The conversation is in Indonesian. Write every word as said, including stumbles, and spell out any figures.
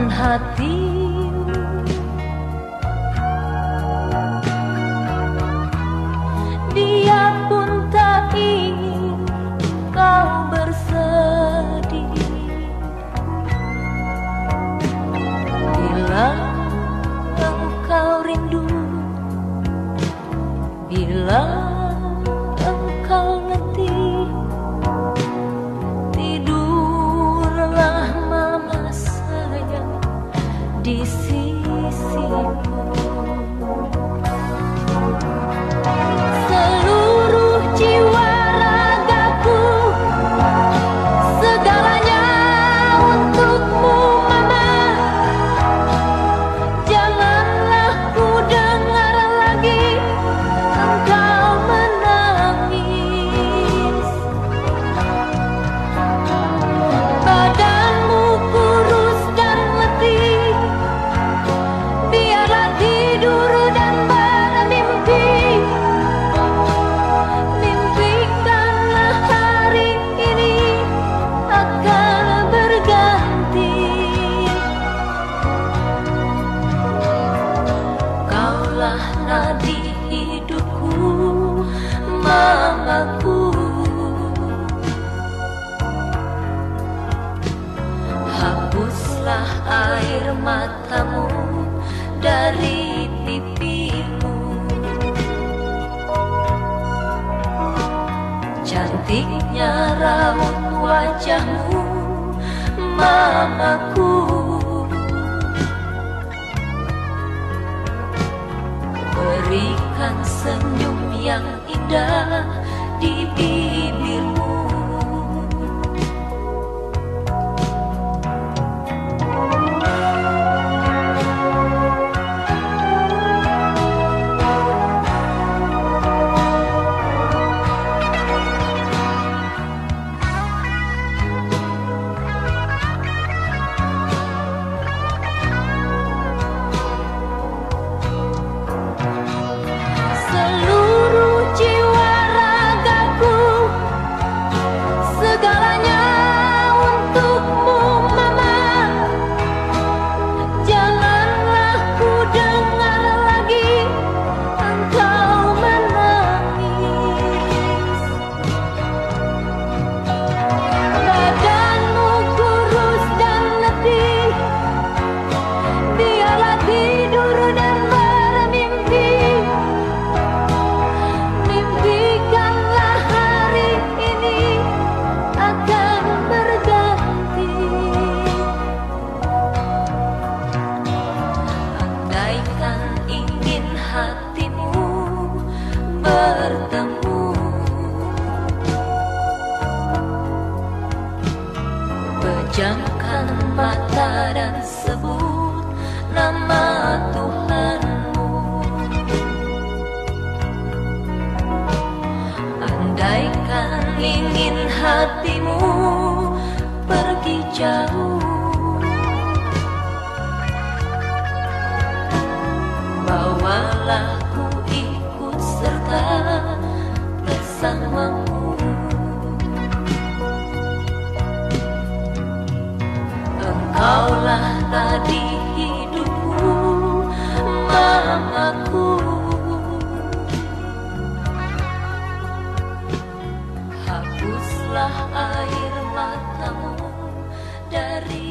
hatimu. Dia pun tak ingin kau bersedih. Bila engkau rindu, bila engkau letih, tidurlah mama sayang di sisimu. Seluruh jiwa ragaku, segalanya untukmu mama. Janganlah ku dengar lagi engkau menangis. Badanmu kurus dan letih, biarlah tidur dan bermimpi. Mimpikanlah hari ini akan berganti. Kaulah nadi hidupku, mamaku. Hapuslah air matamu dari pipimu. Cantiknya raut wajahmu, mamaku. Berikan senyum yang indah di bibirmu. Seluruh jiwa ragaku, segalanya untukmu mama. Janganlah ku dengar lagi engkau menangis. Badanmu kurus dan letih, biarlah tidur dan bermimpi. Mimpikanlah hari ini akan berganti. Andaikan ingin hatimu bertemu, pejamkan mata dan sebut nama Tuhanmu. Andaikan ingin hatimu pergi jauh, bawalah ku ikut serta bersamamu. Engkaulah tadi hidupku, mamaku. Hapuslah air matamu dari